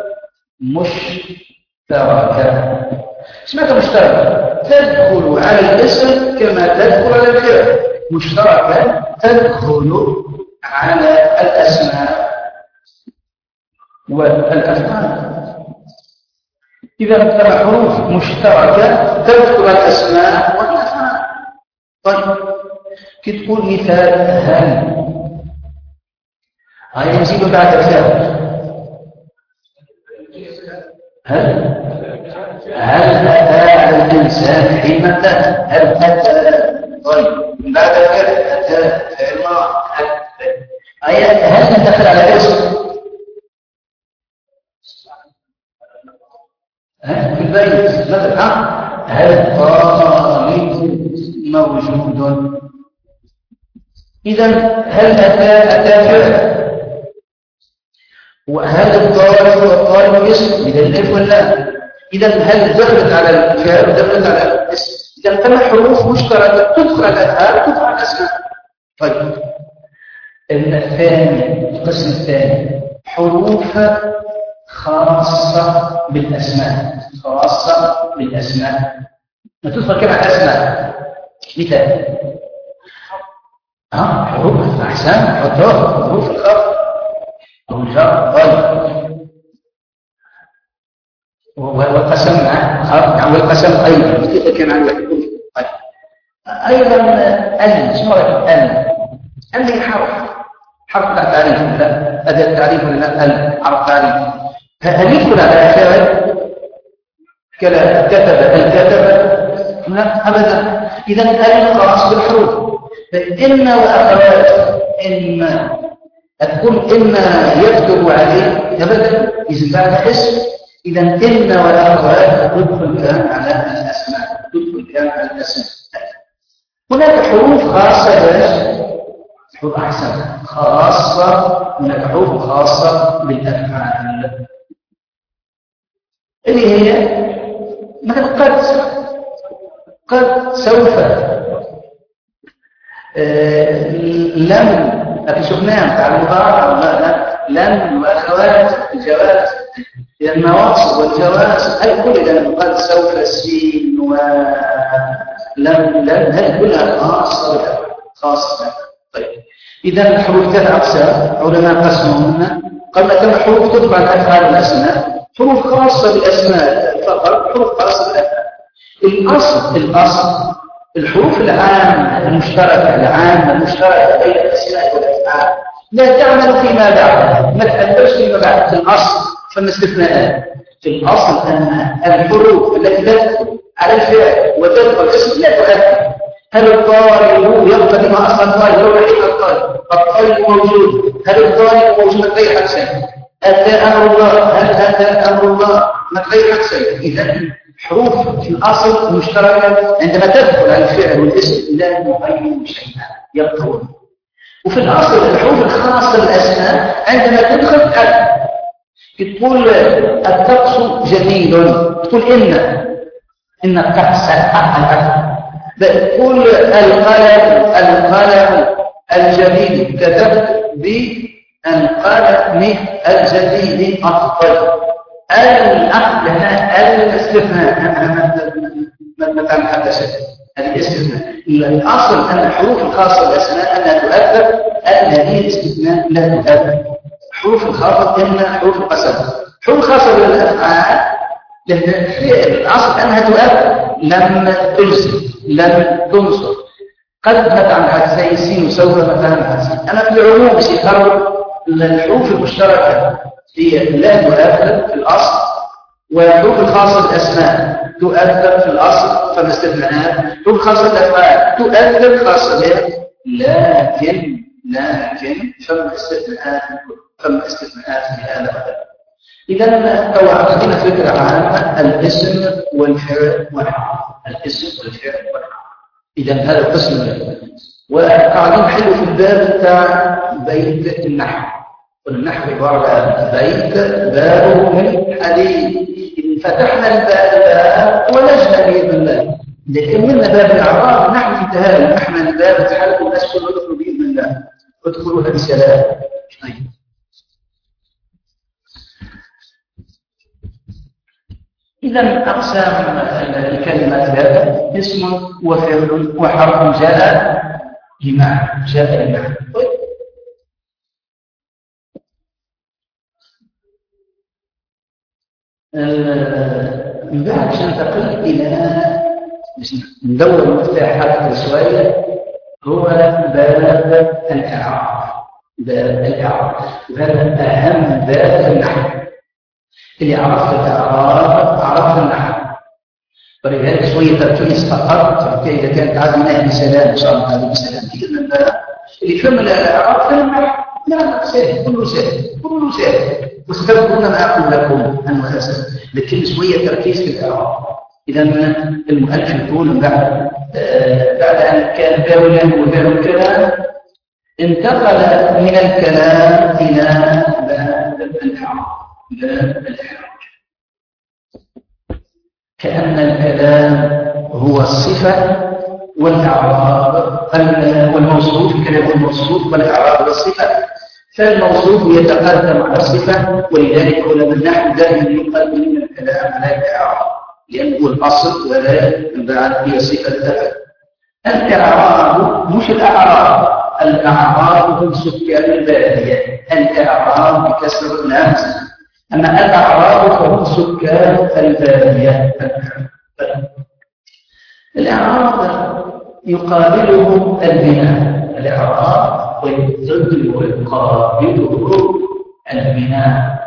مشتركة. اسمها مشتركة تدخل على الاسم كما تدخل على الفعل، مشتركة تدخل على الأسماء والأفعال. إذا كما حروف مشتركة تدخل على الأسماء والأفعال. طيب كي تقول مثال هل، هاي نزيد بعد الفعل هل هل أتى على الإنسان حين متى؟ هل أتى؟ طيب من بعد الفعل أتى فعل هل هل ندخل على اسم في البيت مثلا هل طالب موجود؟ إذا هل أتى أتى فعل، وهل الطالب والطالب اسم إذا الألف واللام. إذا هل دخلت على الفعل ودخلت على الاسم. إذا كما حروف مشتركة تدخل على الأفعال وتدخل على الأسماء. طيب الثاني القسم الثاني حروف خاصة بالأسماء، خاصة بالأسماء ما تدخل كما الأسماء. مثال ها حروف أحسن حطوها حروف الخفض أو الجر. طيب والقسم معه والقسم أيضا كيف كان على الحروف. طيب أيضا أن شنو رأيك أن أن هي حرف حرف بتاع تعريف ولا أداة تعريف ولا أن حرف تعريف. هل يدخل على فعل كلا كتب الكتب؟ لا أبدا. إذا أن خاص بالحروف. إن وأخوات إن تقول إن يكتب عليه أبدا إذا بعد اسم. إذا إن وأخوات تدخل كان على الأسماء، تدخل كان على الأسماء. هناك حروف خاصة باش حروف أحسن خاصة، هناك حروف خاصة بالأفعال اللي هي مثل قد قد سوف آه لم أبي شفناها بتاع المضارع ولا لم وأخوات الجواز النواصب والجواز هل كل ده قد سوف سين ولم لم هل كلها خاصة خاصة. طيب إذا الحروف ثلاث أقسام علماء قسمهن. قبل كم حروف تدخل على الأفعال والأسماء، حروف خاصة بالأسماء فقط، حروف خاصة بالأفعال. الأصل الأصل الحروف العامة المشتركة العامة المشتركة بين الأسماء والأفعال لا تعمل فيما بعد، ما تأثرش فيما بعد. في الأصل فما استثناءات. في الأصل أن الحروف التي تدخل على الفعل وتدخل الاسم لا تؤثر. هل الطالب يبقى بما أصلا طالب لو رحيل الطالب الطالب موجود، هل الطالب موجود من غير حدث؟ أتى أمر الله، هل أتى أمر الله من غير حدث؟ إذا حروف في الأصل مشتركة عندما تدخل على الفعل والاسم لا نغير شيئا يبقون. وفي الأصل الحروف الخاصة بالأسماء عندما تدخل أد تقول الطقس جديد، تقول إن إن الطقس الأقل، تقول القلم القلم الجديد كتبت بالقلم الجديد أفضل. الأقل الاستثناء ما تعمل حتى شيء الاستثناء. الأصل أن الحروف الخاصة بالأسماء أنها تؤثر، أن هذه الاستثناء لا تؤثر. حروف الخاصة إن حروف القسم. حروف خاصة بالأفعال لأن الأصل أنها تؤثر، لم تلزم لم تنصر. قد مثلا حدثي سين وسوف مثلا حدثي. أنا في العموم سيقرر الحروف المشتركة هي لا تؤثر في الأصل، والحروف الخاصة بالأسماء تؤثر في الأصل فما استثناءات. الحروف الخاصة بالأفعال تؤثر خاصة بها، لكن لكن فما استثناءات فما استثناءات في هذا الأمر. إذا طبعا عندنا فكرة عامة الاسم والفعل والحرف، الاسم والفعل والحرف. إذا هذا القسم الأول. وقاعدين حلو في الباب بتاع بيت النحو. والنحو عبارة عن بيت بابه من حديد. إن فتحنا الباب ولجنا بإذن الله، لكن من باب الإعراب نحن انتهى احنا الباب اتحل والناس كلها تدخل باذن الله ادخلوها بسلام. طيب إذا أقسام الكلمات ثلاثة: اسم وفعل وحرف جاء بمعنى جاء بمعنى. من بعد عشان ننتقل إلى ندور المفتاحات شوية هو باب الإعراب. باب الإعراب وهذا أهم باب في النحو. اللي عرف الإعراب عرف النحو، ولذلك شوية تركيز فقط. إذا كانت عادنا بسلام إن شاء الله هذه بسلام بإذن الله. اللي فهم الإعراب فهم النحو. لا سهل، كله سهل، كله سهل. واستذكرون ما أقول لكم أنا وأسف، لكن شوية تركيز في الإعراب. إذا المؤلف يقول بعد آه بعد أن كان باولا وباب الكلام انتقل من الكلام إلى باب الإعراب. كأن الكلام هو الصفة والإعراب والموصوف. الكلام هو الموصوف والإعراب والصفة، فالموصوف يتقدم على الصفة، ولذلك علماء النحو دائما يقدمون الكلام على الإعراب لأنه الأصل ولا بعد هي صفة الأفعال. الإعراب مش الأعراب، الأعراب هم سكان البادية. الإعراب بكسر الهمزة، أما الأعراب فهم سكان البادية. الإعراب يقابله البناء. الإعراب والضد يقابله البناء.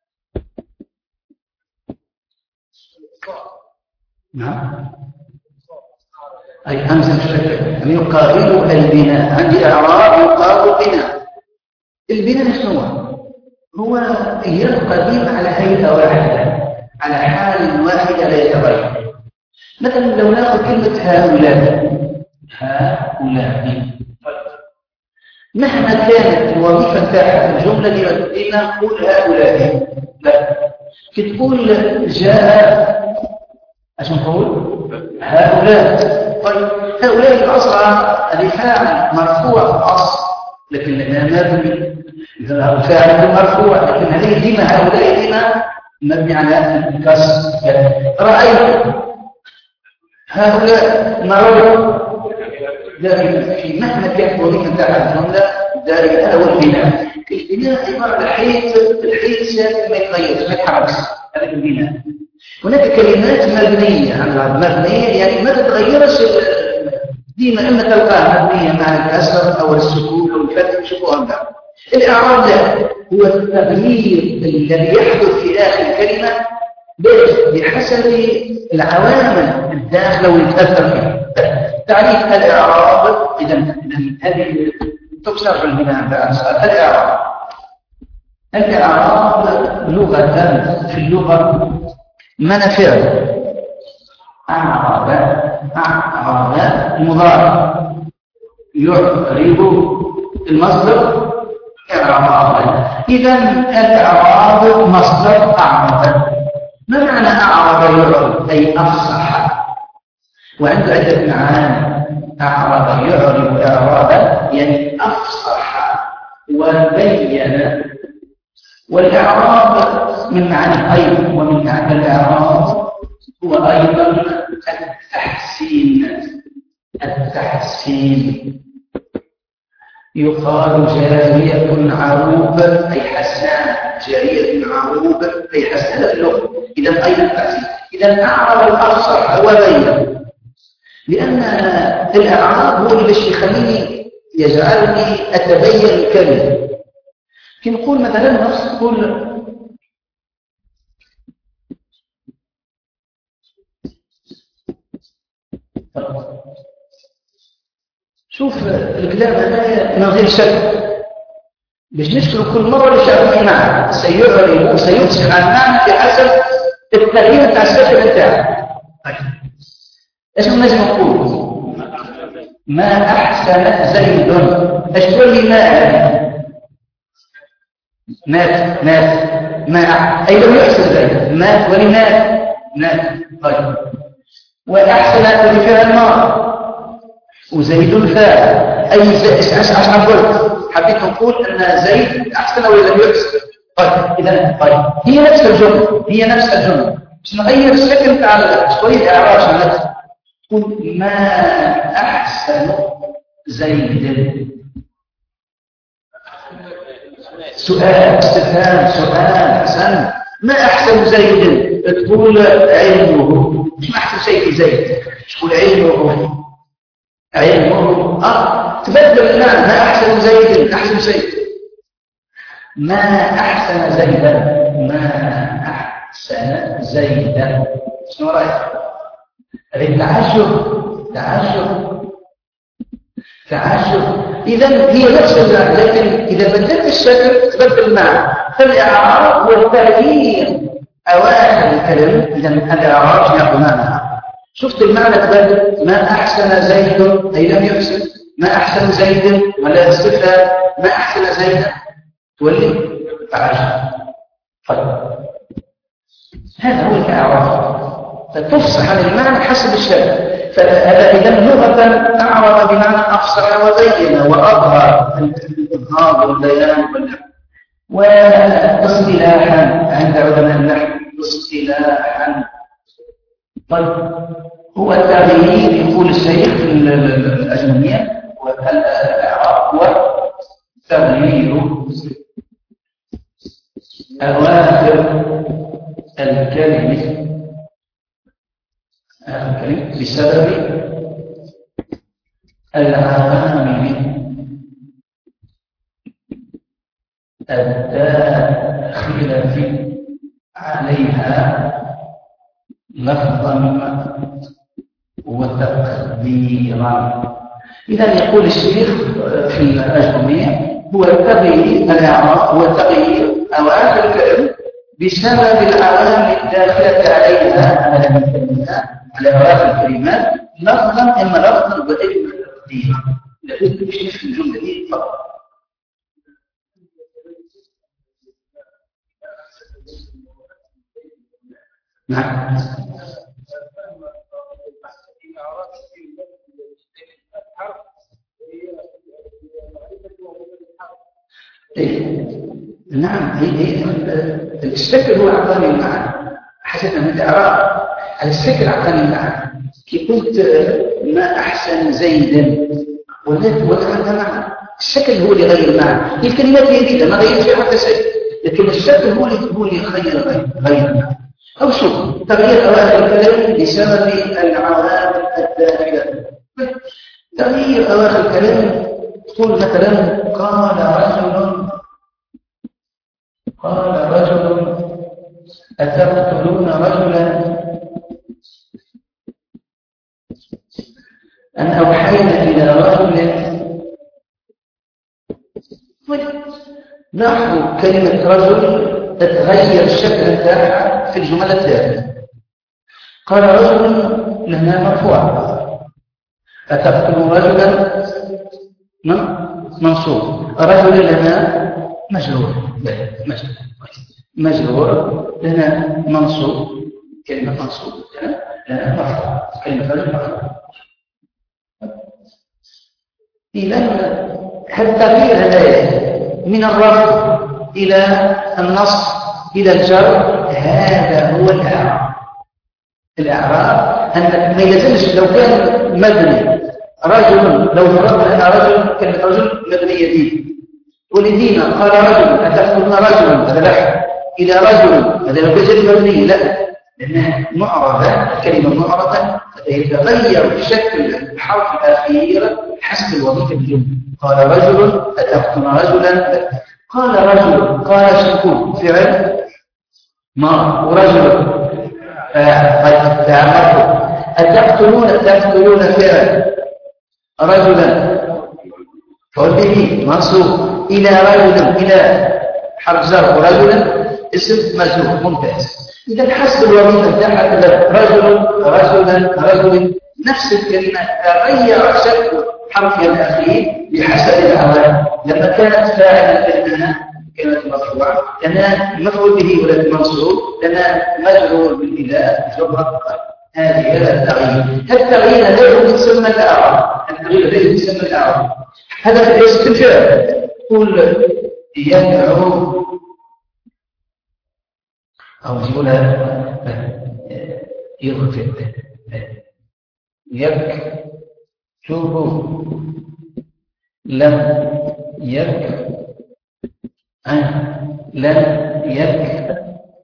نعم أي همزة الشكل يعني يقابله البناء. عندي إعراب يقابل بناء. البناء شنو هو؟ يبقى بيت على هيئة واحدة، على حال واحدة لا يتغير. مثلا لو ناخذ كلمة هؤلاء، هؤلاء مهما كانت الوظيفة تاعها في الجملة دي نقول هؤلاء، لا كي تقول جاء اش نقول؟ هؤلاء. طيب هؤلاء الأصل هذه فاعل مرفوع الأصل، لكن ما مبني فاعل مرفوع، لكن هذه ديما هؤلاء ديما مبني على الكسر. رأيت هؤلاء مروا دائما في مهما كانت وظيفة تاع الجملة دائما هو البناء. البناء عبارة الحيث الحيث ما يتغيرش ما يتحركش، هذا البناء. هناك كلمات مبنية مبنية يعني ما تتغيرش ديما، إما تلقاها مبنية مع الكسر أو السكون أو الفتح شوفوها بقى. الإعراب ده هو التغيير الذي يحدث في آخر الكلمة بحسب العوامل الداخلة والتأثر فيها. تعريف الإعراب إذا هذه تكسر في البناء. الإعراب الإعراب لغة في اللغة من فعل أعرب أعرب المضارع يعرب المصدر إعراب. إذا الإعراب مصدر أعرب. ما معنى أعرب يعرب؟ أي أفصح، وعنده عدة معاني. أعرب يعرب إعرابا يعني أفصح وبين. والإعراب من معاني أيضا، ومن معاني الإعراب هو أيضا التحسين. التحسين يقال جارية عروب أي حسنة، جارية عروب أي حسنة اللغة. إذا أيضا التحسين. إذا أعرب الأفصح وبين، لأن الإعراب هو اللي يخليني يجعلني أتبين الكلمة. كي نقول مثلا نفس نقول شوف الكلام هذا من غير شك باش نشكل كل مرة لشعبه معه سيعرب وسيفصح عن معنى بحسب التغيير تاع السكن نتاعه. ايش لازم نقول؟ ما أحسن زيد. ايش تقول لي ما مات مات ما أي لم يحسن زيد مات ولمات مات. طيب وأحسن بفعل الماضي وزيد فاعل. أي زيد عشان قلت حبيت نقول أن زيد أحسن ولا لم يحسن. طيب إذا طيب هي نفس الجملة هي نفس الجملة بس نغير الشكل على شوية إعراب عشان تقول ما أحسن زيد. سؤال استفهام سؤال حسن. ما أحسن زيد تقول علمه مش ما أحسن شيء زيد تقول علمه علمه آه تبدل المعنى. ما أحسن زيد أحسن شيء. ما أحسن زيدا ما أحسن زيدا. شنو رأيك؟ التعجب تعجب تعجب. إذا هي نفس المعنى لكن إذا بدلت الشكل تبدل المعنى. فالإعراب هو تغيير أواخر الكلم. إذا الإعراب يعطي معنى. شفت المعنى تبدل. ما أحسن زيد أي لم يحسن. ما أحسن زيد ولا استفهام. ما أحسن زيدا تولي تعجب. طيب هذا هو الإعراب. فتفصح عن المعنى حسب الشكل. فهذا إذا لغة أعرب بمعنى أفصح وبين وأظهر الإظهار والبيان واصطلاحا عند علماء النحو اصطلاحا. طيب هو التغيير يقول الشيخ في الأجنبية والإعراب هو تغيير أواخر الكلمة بسبب العوامل الداخلة عليها لفظا وتقديرا. إذا يقول الشيخ في الأجرمية هو تغيير الإعراب هو تغيير أواخر الكلمة بسبب العوامل الداخلة عليها على الكلمات على أواخر الكلمات لفظا إما لفظا وإما تقديرا. لابد مش في الجملة دي فقط. نعم نعم هي الشكل هو أعطاني المعنى. حسنا من الإعراب على الشكل أعطاني المعنى. كي قلت ما أحسن زيدا ولا هذا معنى. الشكل هو اللي غير المعنى. الكلمات هي جديدة ما غيرت فيها حتى شيء لكن الشكل هو اللي هو اللي يغير غير المعنى. أو شوف تغيير أواخر الكلام بسبب العوامل الداخلة. تغيير أواخر الكلام تقول مثلا قال رجل قال رجل أتقتلون رجلا أن أوحينا إلى رجل. نحو كلمة رجل تتغير الشكل بتاعها في الجملة التالية. قال رجل لنا مرفوع. أتقتلون رجلا منصوب. رجل لنا مجرور مجرور مجرور لنا منصوب. كلمة منصوب لنا مرفوع. كلمة رجل مرفوع. إذا التغيير هذا من الرفع إلى النصب إلى الجر هذا هو الإعراب. الإعراب أن ما يزلش لو كان مبني رجل لو فرضنا رجل كلمة رجل مبنية دي ولدينا قال رجل أتأخذنا رجلا هذا لحن إلى رجل هذا لو كان مبني لا لأنها معرضة كلمة معرضة يتغير شكل الحرف الأخير حسب الوظيفة بالجملة. قال رجل أتأخذنا رجلا قال رجل قال شكون فعل ما ورجل فاعل. أتقتلون أتقتلون فعل رجلا فقل به منصوب إلى رجل إلى حرف جر ورجلا اسم مجرور ممتاز. إذا حسب الوظيفة بتاعها رجل رجلا رجل نفس الكلمة تغير شكل حرفها الأخير بحسب العوامل. لما كانت فاعلا كلمة كلمة مرفوعة لنا مفعول به ولكن منصوب لنا مجرور بالإله جر. هذه هذا التغيير. التغيير هذا يسمى الإعراب. تقول ليس باسم الأعراب. هذا في الاستنفاع تقول يدعو أو نقولها يغفر يكتب لم يكتب لم يكتب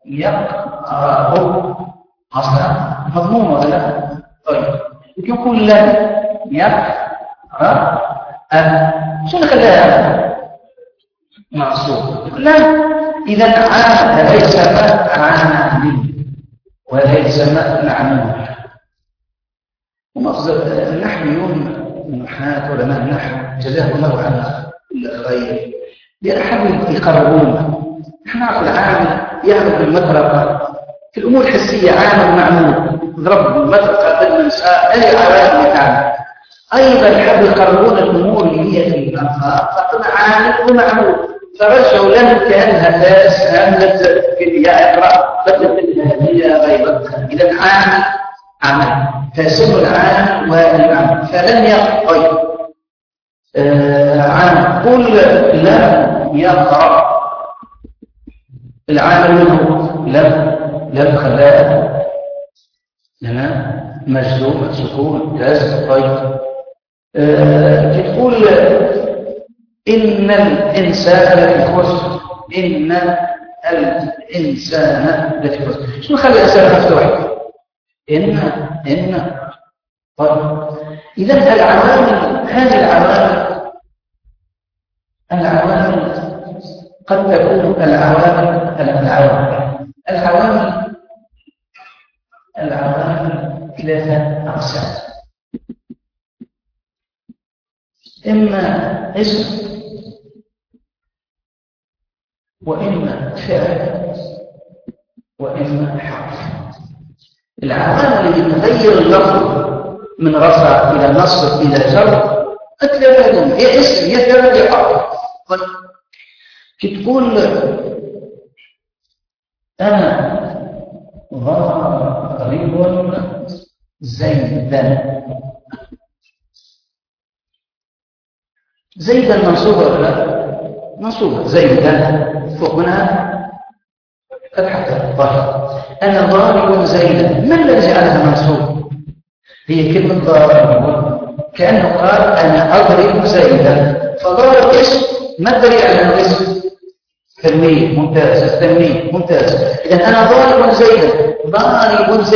يقرأ أصلا مضمون ولا لا؟ طيب يقول لم يقرأ شو نخليها معصوب؟ لا، إذا عام ليس عامل وليس معمول. ومصدر النحويون النحاة علماء النحو جزاهم الله عنا كل خير يحاولوا يقربون. نحن نعرف العامل يعمل بالمطرقة في الأمور الحسية عامل ومعمول، ضرب المطرقة بالمنساء أي عوامل تعمل. أيضا يحاولوا يقربون الأمور اللي هي في الألفاظ فقلنا عامل ومعمول، فرجعوا لهم كأنها فاس همزة في الياء اقرأ بدل هي غيرتها. إذا عامل عمل فاسم العامل والمعمول فلم يقرأ آه عن قل لم يقرأ العامل منه لم لم خلاء لنا مجزوم سكون كسر. طيب آه تقول إن الإنسان لفي خسر إن الإنسان لفي خسر. شو نخلي الإنسان مفتوح؟ إن إن طيب إذا العوامل هذه العوامل العوامل قد تكون العوامل العوامل العوامل العوامل ثلاثة أقسام. إما اسم وإما فعل وإما حرف. العوامل اللي تغير اللفظ من رفع إلى نصب إلى جر أتلافهم يا اسم يا فعل يا حرف. تقول أنا ضارب زيدا زيدا منصوبة ولا لا؟ منصوبة. زيدا فوق منها فتحة. طيب أنا ضارب زيدا، ما الذي جعلها منصوب؟ هي كلمة ضارب، كأنه قال أنا أضرب زيدا، فضارب اسم ما الدليل على أنه اسم؟ تنوين. ممتاز. التنوين ممتاز. إذا أنا ضارب زيدا، ضارب زيدا